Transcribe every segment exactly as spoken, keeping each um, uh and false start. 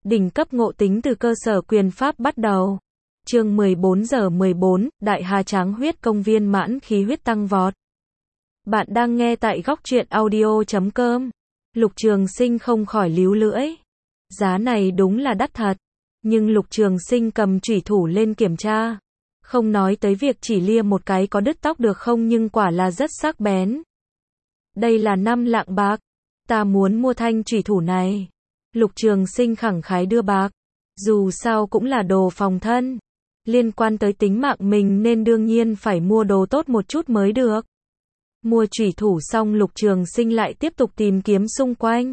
Đỉnh cấp ngộ tính từ cơ sở quyền pháp bắt đầu. Chương mười bốn giờ mười bốn, Đại Hà Tráng huyết công viên mãn khí huyết tăng vọt. Bạn đang nghe tại góc truyện audio chấm com. Lục Trường Sinh không khỏi líu lưỡi. Giá này đúng là đắt thật. Nhưng Lục Trường Sinh cầm chủy thủ lên kiểm tra. Không nói tới việc chỉ lia một cái có đứt tóc được không, nhưng quả là rất sắc bén. Đây là năm lạng bạc. Ta muốn mua thanh chủy thủ này. Lục Trường Sinh khẳng khái đưa bạc. Dù sao cũng là đồ phòng thân. Liên quan tới tính mạng mình nên đương nhiên phải mua đồ tốt một chút mới được. Mua chủy thủ xong, Lục Trường Sinh lại tiếp tục tìm kiếm xung quanh.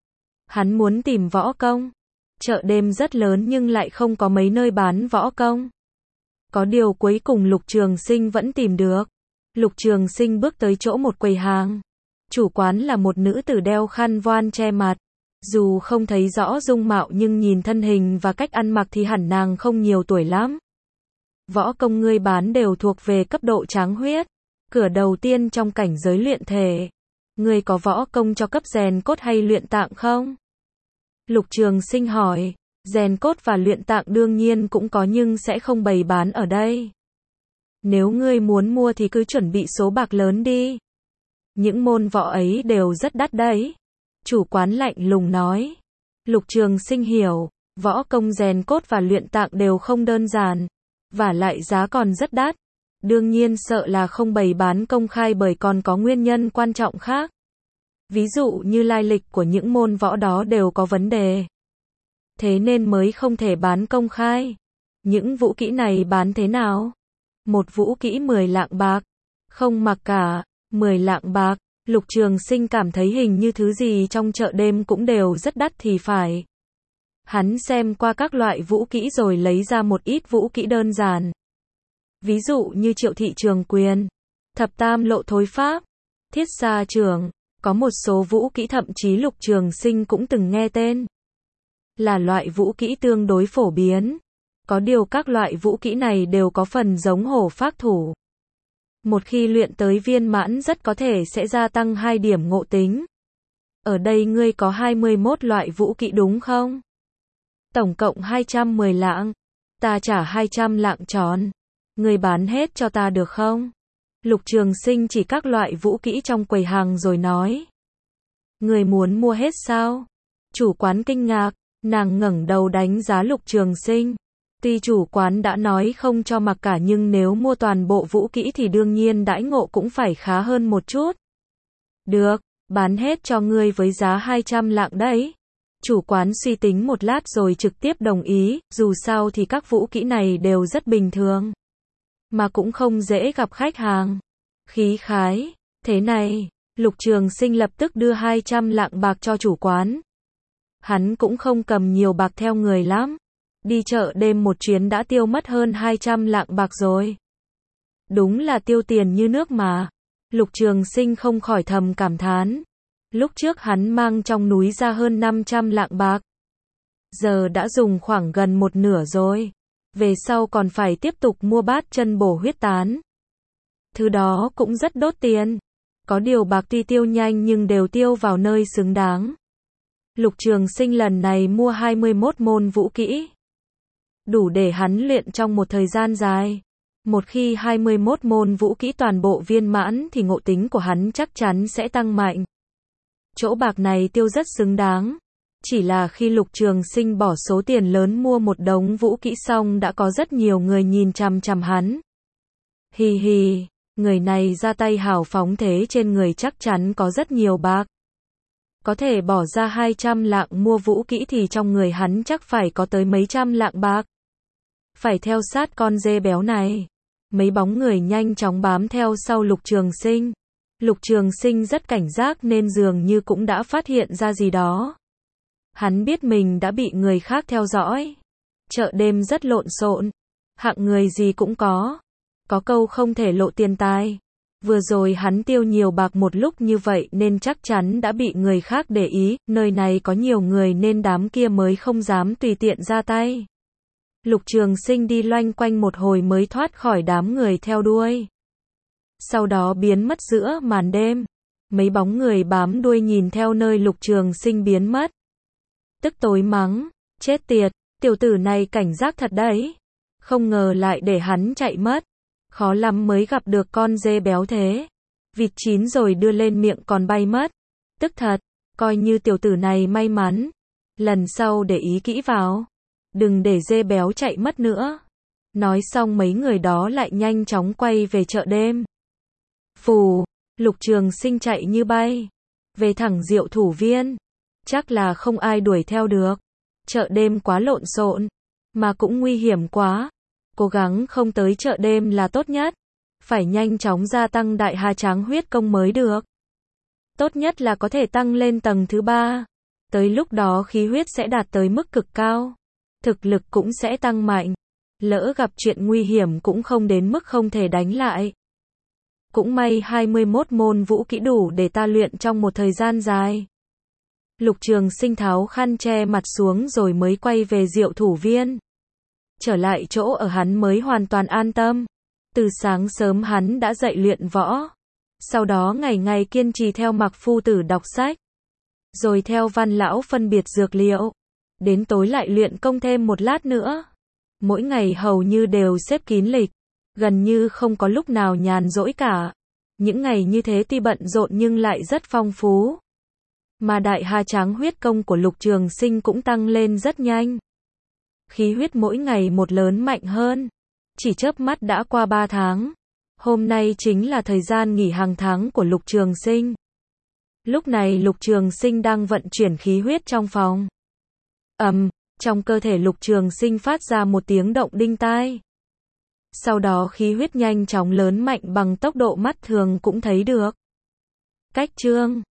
Hắn muốn tìm võ công. Chợ đêm rất lớn nhưng lại không có mấy nơi bán võ công. Có điều cuối cùng Lục Trường Sinh vẫn tìm được. Lục Trường Sinh bước tới chỗ một quầy hàng. Chủ quán là một nữ tử đeo khăn voan che mặt. Dù không thấy rõ dung mạo nhưng nhìn thân hình và cách ăn mặc thì hẳn nàng không nhiều tuổi lắm. Võ công ngươi bán đều thuộc về cấp độ tráng huyết. Cửa đầu tiên trong cảnh giới luyện thể. Ngươi có võ công cho cấp rèn cốt hay luyện tạng không? Lục Trường Sinh hỏi. Rèn cốt và luyện tạng đương nhiên cũng có nhưng sẽ không bày bán ở đây. Nếu ngươi muốn mua thì cứ chuẩn bị số bạc lớn đi. Những môn võ ấy đều rất đắt đấy. Chủ quán lạnh lùng nói. Lục Trường Sinh hiểu, võ công rèn cốt và luyện tạng đều không đơn giản, và lại giá còn rất đắt. Đương nhiên sợ là không bày bán công khai bởi còn có nguyên nhân quan trọng khác. Ví dụ như lai lịch của những môn võ đó đều có vấn đề. Thế nên mới không thể bán công khai. Những vũ kỹ này bán thế nào? Một vũ kỹ mười lạng bạc. Không mặc cả, mười lạng bạc. Lục Trường Sinh cảm thấy hình như thứ gì trong chợ đêm cũng đều rất đắt thì phải. Hắn xem qua các loại vũ kỹ rồi lấy ra một ít vũ kỹ đơn giản. Ví dụ như Triệu Thị Trường Quyền, Thập Tam Lộ Thối Pháp, Thiết Xa Trường. Có một số vũ kỹ thậm chí Lục Trường Sinh cũng từng nghe tên. Là loại vũ kỹ tương đối phổ biến. Có điều các loại vũ kỹ này đều có phần giống hổ phác thủ. Một khi luyện tới viên mãn rất có thể sẽ gia tăng hai điểm ngộ tính. Ở đây ngươi có hai mươi mốt loại vũ kỹ đúng không? Tổng cộng hai trăm mười lạng. Ta trả hai trăm lạng tròn. Ngươi bán hết cho ta được không? Lục Trường Sinh chỉ các loại vũ kỹ trong quầy hàng rồi nói. Ngươi muốn mua hết sao? Chủ quán kinh ngạc, nàng ngẩng đầu đánh giá Lục Trường Sinh. Tuy chủ quán đã nói không cho mặc cả nhưng nếu mua toàn bộ vũ kỹ thì đương nhiên đãi ngộ cũng phải khá hơn một chút. Được, bán hết cho ngươi với giá hai trăm lạng đấy. Chủ quán suy tính một lát rồi trực tiếp đồng ý, dù sao thì các vũ kỹ này đều rất bình thường. Mà cũng không dễ gặp khách hàng. Khí khái, thế này, Lục Trường Sinh lập tức đưa hai trăm lạng bạc cho chủ quán. Hắn cũng không cầm nhiều bạc theo người lắm. Đi chợ đêm một chuyến đã tiêu mất hơn hai trăm lạng bạc rồi. Đúng là tiêu tiền như nước mà. Lục Trường Sinh không khỏi thầm cảm thán. Lúc trước hắn mang trong núi ra hơn năm trăm lạng bạc. Giờ đã dùng khoảng gần một nửa rồi. Về sau còn phải tiếp tục mua bát chân bổ huyết tán. Thứ đó cũng rất đốt tiền. Có điều bạc tuy tiêu nhanh nhưng đều tiêu vào nơi xứng đáng. Lục Trường Sinh lần này mua hai mươi mốt môn vũ kỹ. Đủ để hắn luyện trong một thời gian dài. Một khi hai mươi mốt môn vũ kỹ toàn bộ viên mãn thì ngộ tính của hắn chắc chắn sẽ tăng mạnh. Chỗ bạc này tiêu rất xứng đáng. Chỉ là khi Lục Trường Sinh bỏ số tiền lớn mua một đống vũ kỹ xong đã có rất nhiều người nhìn chằm chằm hắn. Hì hì, người này ra tay hào phóng thế trên người chắc chắn có rất nhiều bạc. Có thể bỏ ra hai trăm lạng mua vũ kỹ thì trong người hắn chắc phải có tới mấy trăm lạng bạc. Phải theo sát con dê béo này. Mấy bóng người nhanh chóng bám theo sau Lục Trường Sinh. Lục Trường Sinh rất cảnh giác nên dường như cũng đã phát hiện ra gì đó. Hắn biết mình đã bị người khác theo dõi. Chợ đêm rất lộn xộn. Hạng người gì cũng có. Có câu không thể lộ tiền tài. Vừa rồi hắn tiêu nhiều bạc một lúc như vậy nên chắc chắn đã bị người khác để ý. Nơi này có nhiều người nên đám kia mới không dám tùy tiện ra tay. Lục Trường Sinh đi loanh quanh một hồi mới thoát khỏi đám người theo đuôi. Sau đó biến mất giữa màn đêm. Mấy bóng người bám đuôi nhìn theo nơi Lục Trường Sinh biến mất. Tức tối mắng, Chết tiệt, tiểu tử này cảnh giác thật đấy. Không ngờ lại để hắn chạy mất. Khó lắm mới gặp được con dê béo thế. Vịt chín rồi đưa lên miệng còn bay mất. Tức thật, coi như tiểu tử này may mắn. Lần sau để ý kỹ vào. Đừng để dê béo chạy mất nữa. Nói xong mấy người đó lại nhanh chóng quay về chợ đêm. Phù, Lục Trường Sinh chạy như bay. Về thẳng Diệu Thủ Viên. Chắc là không ai đuổi theo được. Chợ đêm quá lộn xộn. Mà cũng nguy hiểm quá. Cố gắng không tới chợ đêm là tốt nhất. Phải nhanh chóng gia tăng đại hà tráng huyết công mới được. Tốt nhất là có thể tăng lên tầng thứ ba. Tới lúc đó khí huyết sẽ đạt tới mức cực cao. Thực lực cũng sẽ tăng mạnh. Lỡ gặp chuyện nguy hiểm cũng không đến mức không thể đánh lại. Cũng may hai mươi mốt môn vũ kỹ đủ để ta luyện trong một thời gian dài. Lục Trường Sinh tháo khăn che mặt xuống rồi mới quay về Diệu Thủ Viên. Trở lại chỗ ở hắn mới hoàn toàn an tâm. Từ sáng sớm hắn đã dậy luyện võ. Sau đó ngày ngày kiên trì theo Mạc Phu Tử đọc sách. Rồi theo Văn Lão phân biệt dược liệu. Đến tối lại luyện công thêm một lát nữa. Mỗi ngày hầu như đều xếp kín lịch. Gần như không có lúc nào nhàn rỗi cả. Những ngày như thế tuy bận rộn nhưng lại rất phong phú. Mà đại hà tráng huyết công của Lục Trường Sinh cũng tăng lên rất nhanh. Khí huyết mỗi ngày một lớn mạnh hơn. Chỉ chớp mắt đã qua ba tháng. Hôm nay chính là thời gian nghỉ hàng tháng của Lục Trường Sinh. Lúc này Lục Trường Sinh đang vận chuyển khí huyết trong phòng. Ầm, um, trong cơ thể Lục Trường Sinh phát ra một tiếng động đinh tai. Sau đó khí huyết nhanh chóng lớn mạnh bằng tốc độ mắt thường cũng thấy được. Cách chương